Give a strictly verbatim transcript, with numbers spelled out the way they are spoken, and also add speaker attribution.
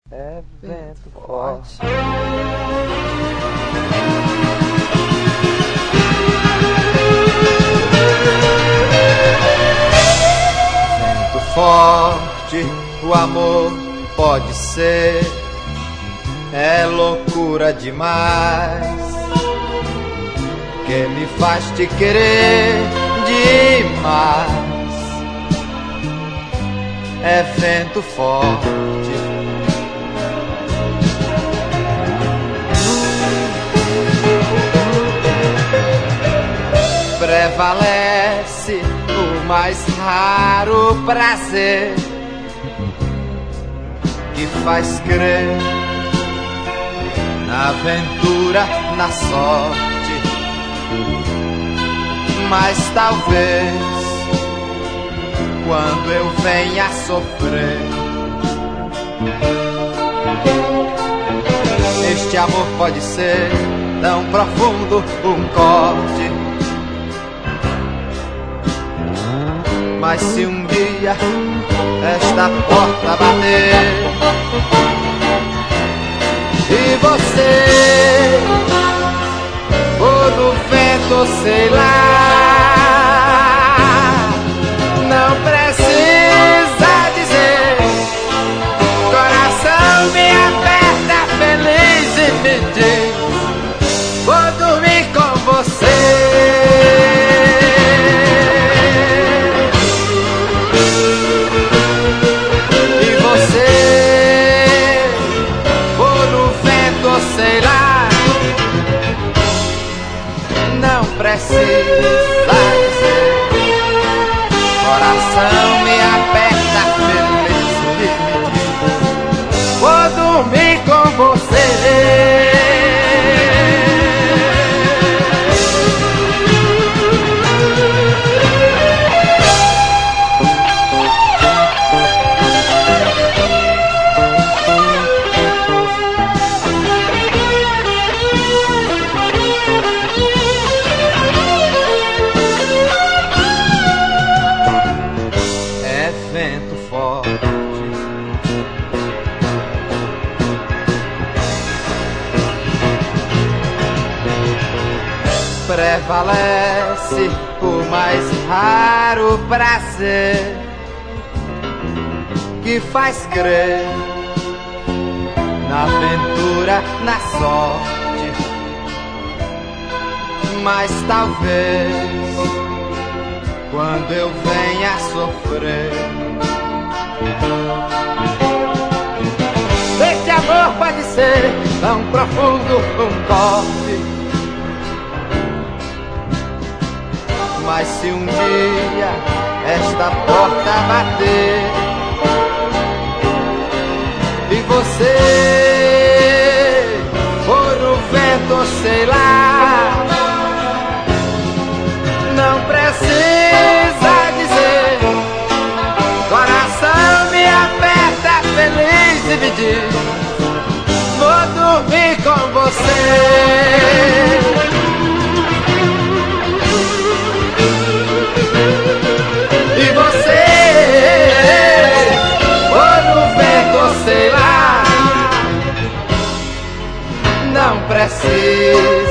Speaker 1: É vento forte.
Speaker 2: Vento forte, o amor pode ser, é loucura demais, que me faz te querer demais. É vento forte. Prevalece o mais raro prazer, que faz crer na aventura, na sorte. Mas talvez, quando eu venha a sofrer, este amor pode ser tão profundo, um corte. Mas se um dia esta porta bater e você for no vento, sei lá, não precisa dizer, coração me aperta feliz e me diz, vou dormir com você. Sei lá, não precisa dizer, coração me aperta feliz e me diz, vou dormir com você. Vento forte, prevalece o mais raro prazer, que faz crer na aventura, na sorte. Mas talvez, quando eu venha a sofrer, este amor pode ser tão profundo, um corte. Mas se um dia esta porta bater e você for o vento, sei lá, não precisa dizer, coração me aperta feliz e me diz, vou dormir com você. E você, for no vento, sei lá, não precisa